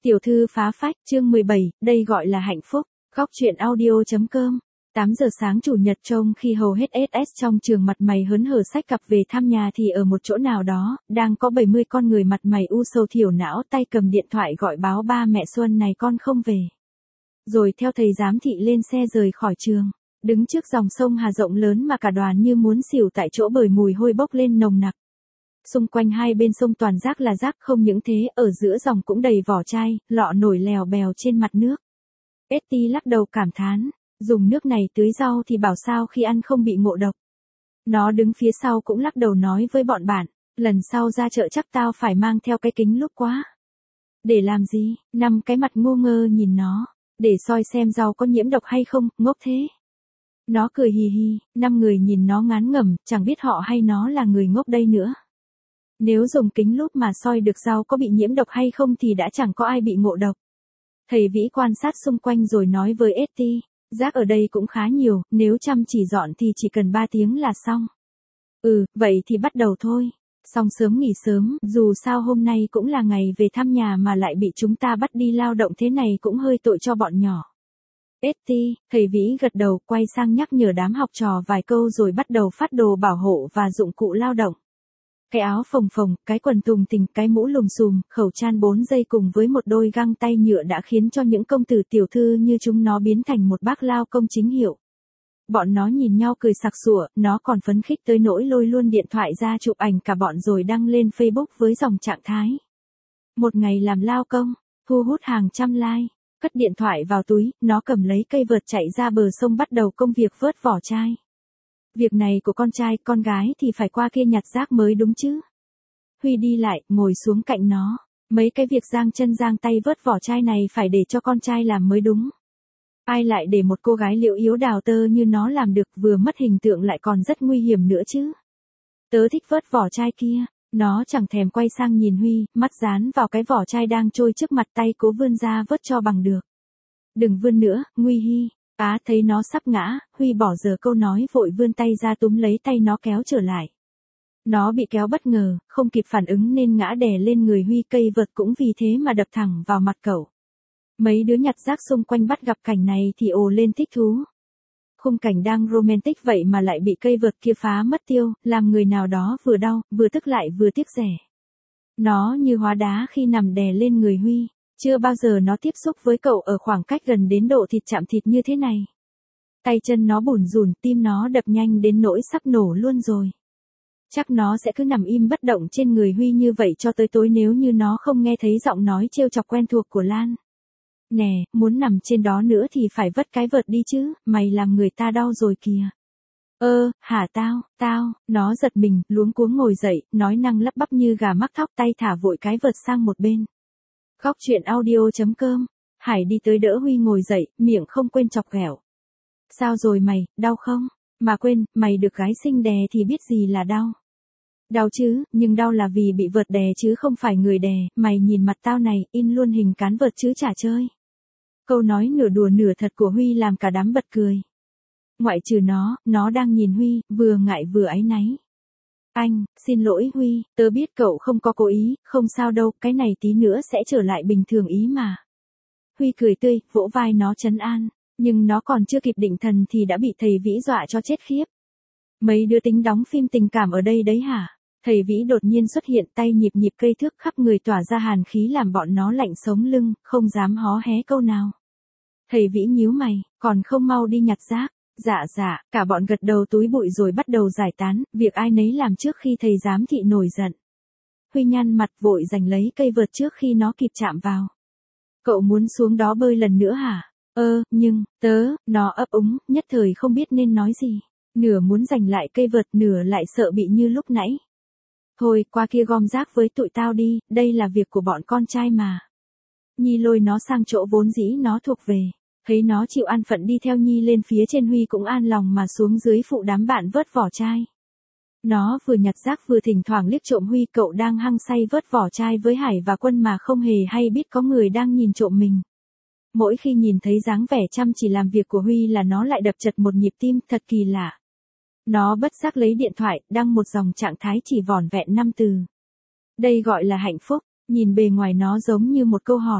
Tiểu thư phá phách, chương 17, đây gọi là hạnh phúc. Góc truyện audio.com. 8 giờ sáng chủ nhật trông khi hầu hết SS trong trường mặt mày hớn hở xách cặp về thăm nhà thì ở một chỗ nào đó, đang có 70 con người mặt mày u sầu thiểu não tay cầm điện thoại gọi báo ba mẹ Xuân này con không về. Rồi theo thầy giám thị lên xe rời khỏi trường, đứng trước dòng sông Hà rộng lớn mà cả đoàn như muốn xỉu tại chỗ bởi mùi hôi bốc lên nồng nặc. Xung quanh hai bên sông toàn rác là rác, không những thế ở giữa dòng cũng đầy vỏ chai, lọ nổi lèo bèo trên mặt nước. Etty lắc đầu cảm thán, dùng nước này tưới rau thì bảo sao khi ăn không bị ngộ độc. Nó đứng phía sau cũng lắc đầu nói với bọn bạn, lần sau ra chợ chắc tao phải mang theo cái kính lúp quá. Để làm gì? 5 cái mặt ngô ngơ nhìn nó, để soi xem rau có nhiễm độc hay không, ngốc thế. Nó cười hì hì, 5 người nhìn nó ngán ngẩm, chẳng biết họ hay nó là người ngốc đây nữa. Nếu dùng kính lúp mà soi được rau có bị nhiễm độc hay không thì đã chẳng có ai bị ngộ độc. Thầy Vĩ quan sát xung quanh rồi nói với Etty, rác ở đây cũng khá nhiều, nếu chăm chỉ dọn thì chỉ cần 3 tiếng là xong. Vậy thì bắt đầu thôi. Xong sớm nghỉ sớm, dù sao hôm nay cũng là ngày về thăm nhà mà lại bị chúng ta bắt đi lao động thế này cũng hơi tội cho bọn nhỏ. Etty, thầy Vĩ gật đầu, quay sang nhắc nhở đám học trò vài câu rồi bắt đầu phát đồ bảo hộ và dụng cụ lao động. Cái áo phồng phồng, cái quần tùng tình, cái mũ lùm xùm, khẩu trang 4 dây cùng với một đôi găng tay nhựa đã khiến cho những công tử tiểu thư như chúng nó biến thành một bác lao công chính hiệu. Bọn nó nhìn nhau cười sặc sủa, nó còn phấn khích tới nỗi lôi luôn điện thoại ra chụp ảnh cả bọn rồi đăng lên Facebook với dòng trạng thái. Một ngày làm lao công, thu hút hàng trăm like. Cất điện thoại vào túi, nó cầm lấy cây vợt chạy ra bờ sông bắt đầu công việc vớt vỏ chai. Việc này của con trai, con gái thì phải qua kia nhặt rác mới đúng chứ. Huy đi lại, ngồi xuống cạnh nó. Mấy cái việc giang chân giang tay vớt vỏ chai này phải để cho con trai làm mới đúng. Ai lại để một cô gái liễu yếu đào tơ như nó làm được, vừa mất hình tượng lại còn rất nguy hiểm nữa chứ. Tớ thích vớt vỏ chai kia. Nó chẳng thèm quay sang nhìn Huy, mắt dán vào cái vỏ chai đang trôi trước mặt, tay cố vươn ra vớt cho bằng được. Đừng vươn nữa, nguy hi. Thấy nó sắp ngã, Huy bỏ dở câu nói vội vươn tay ra túm lấy tay nó kéo trở lại. Nó bị kéo bất ngờ, không kịp phản ứng nên ngã đè lên người Huy, cây vợt cũng vì thế mà đập thẳng vào mặt cậu. Mấy đứa nhặt rác xung quanh bắt gặp cảnh này thì ồ lên thích thú. Khung cảnh đang romantic vậy mà lại bị cây vợt kia phá mất tiêu, làm người nào đó vừa đau, vừa tức lại vừa tiếc rẻ. Nó như hóa đá khi nằm đè lên người Huy. Chưa bao giờ nó tiếp xúc với cậu ở khoảng cách gần đến độ thịt chạm thịt như thế này. Tay chân nó bủn rủn, tim nó đập nhanh đến nỗi sắp nổ luôn rồi. Chắc nó sẽ cứ nằm im bất động trên người Huy như vậy cho tới tối nếu như nó không nghe thấy giọng nói trêu chọc quen thuộc của Lan. Nè, muốn nằm trên đó nữa thì phải vất cái vợt đi chứ, mày làm người ta đau rồi kìa. Hả tao, nó giật mình, luống cuống ngồi dậy, nói năng lắp bắp như gà mắc thóc, tay thả vội cái vợt sang một bên. Góc truyện audio.com. Hải đi tới đỡ Huy ngồi dậy, miệng không quên chọc ghẹo. Sao rồi mày, đau không? Mà quên, mày được gái xinh đè thì biết gì là đau. Đau chứ, nhưng đau là vì bị vợt đè chứ không phải người đè, mày nhìn mặt tao này, in luôn hình cán vợt chứ chả chơi. Câu nói nửa đùa nửa thật của Huy làm cả đám bật cười. Ngoại trừ nó đang nhìn Huy, vừa ngại vừa áy náy. Anh, xin lỗi Huy, tớ biết cậu không có cố ý, không sao đâu, cái này tí nữa sẽ trở lại bình thường ý mà. Huy cười tươi, vỗ vai nó trấn an, nhưng nó còn chưa kịp định thần thì đã bị thầy Vĩ dọa cho chết khiếp. Mấy đứa tính đóng phim tình cảm ở đây đấy hả? Thầy Vĩ đột nhiên xuất hiện, tay nhịp nhịp cây thước, khắp người tỏa ra hàn khí làm bọn nó lạnh sống lưng, không dám hó hé câu nào. Thầy Vĩ nhíu mày, còn không mau đi nhặt rác. Dạ, cả bọn gật đầu túi bụi rồi bắt đầu giải tán, việc ai nấy làm trước khi thầy giám thị nổi giận. Huy nhăn mặt vội giành lấy cây vợt trước khi nó kịp chạm vào. Cậu muốn xuống đó bơi lần nữa hả? Nhưng, nó ấp úng, nhất thời không biết nên nói gì. Nửa muốn giành lại cây vợt, nửa lại sợ bị như lúc nãy. Thôi, qua kia gom rác với tụi tao đi, đây là việc của bọn con trai mà. Nhi lôi nó sang chỗ vốn dĩ nó thuộc về. Thấy nó chịu an phận đi theo Nhi lên phía trên, Huy cũng an lòng mà xuống dưới phụ đám bạn vớt vỏ chai. Nó vừa nhặt rác vừa thỉnh thoảng liếc trộm Huy, cậu đang hăng say vớt vỏ chai với Hải và Quân mà không hề hay biết có người đang nhìn trộm mình. Mỗi khi nhìn thấy dáng vẻ chăm chỉ làm việc của Huy là nó lại đập chật một nhịp tim, thật kỳ lạ. Nó bất giác lấy điện thoại, đăng một dòng trạng thái chỉ vỏn vẹn 5 từ. Đây gọi là hạnh phúc, nhìn bề ngoài nó giống như một câu hỏi.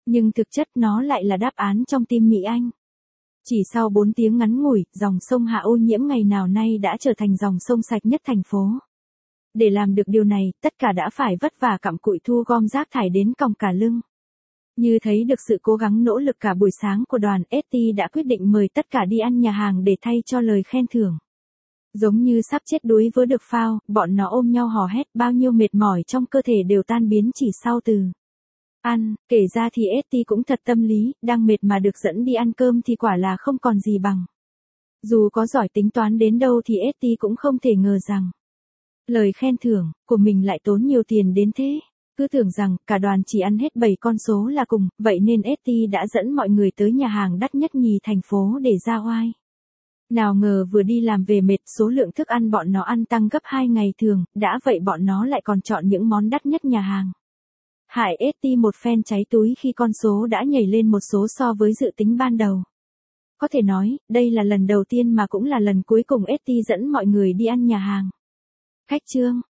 Nhưng thực chất nó lại là đáp án trong tim Mỹ Anh. Chỉ sau 4 tiếng ngắn ngủi, dòng sông Hạ ô nhiễm ngày nào nay đã trở thành dòng sông sạch nhất thành phố. Để làm được điều này, tất cả đã phải vất vả cặm cụi thu gom rác thải đến còng cả lưng. Như thấy được sự cố gắng nỗ lực cả buổi sáng của đoàn, ST đã quyết định mời tất cả đi ăn nhà hàng để thay cho lời khen thưởng. Giống như sắp chết đuối với được phao, bọn nó ôm nhau hò hét, bao nhiêu mệt mỏi trong cơ thể đều tan biến chỉ sau từ ăn. Kể ra thì ST cũng thật tâm lý, đang mệt mà được dẫn đi ăn cơm thì quả là không còn gì bằng. Dù có giỏi tính toán đến đâu thì ST cũng không thể ngờ rằng lời khen thưởng của mình lại tốn nhiều tiền đến thế. Cứ tưởng rằng cả đoàn chỉ ăn hết 7 con số là cùng, vậy nên ST đã dẫn mọi người tới nhà hàng đắt nhất nhì thành phố để ra oai. Nào ngờ vừa đi làm về mệt, số lượng thức ăn bọn nó ăn tăng gấp 2 ngày thường, đã vậy bọn nó lại còn chọn những món đắt nhất nhà hàng. Hại ST một phen cháy túi khi con số đã nhảy lên một số so với dự tính ban đầu. Có thể nói, đây là lần đầu tiên mà cũng là lần cuối cùng ST dẫn mọi người đi ăn nhà hàng. Khách trương,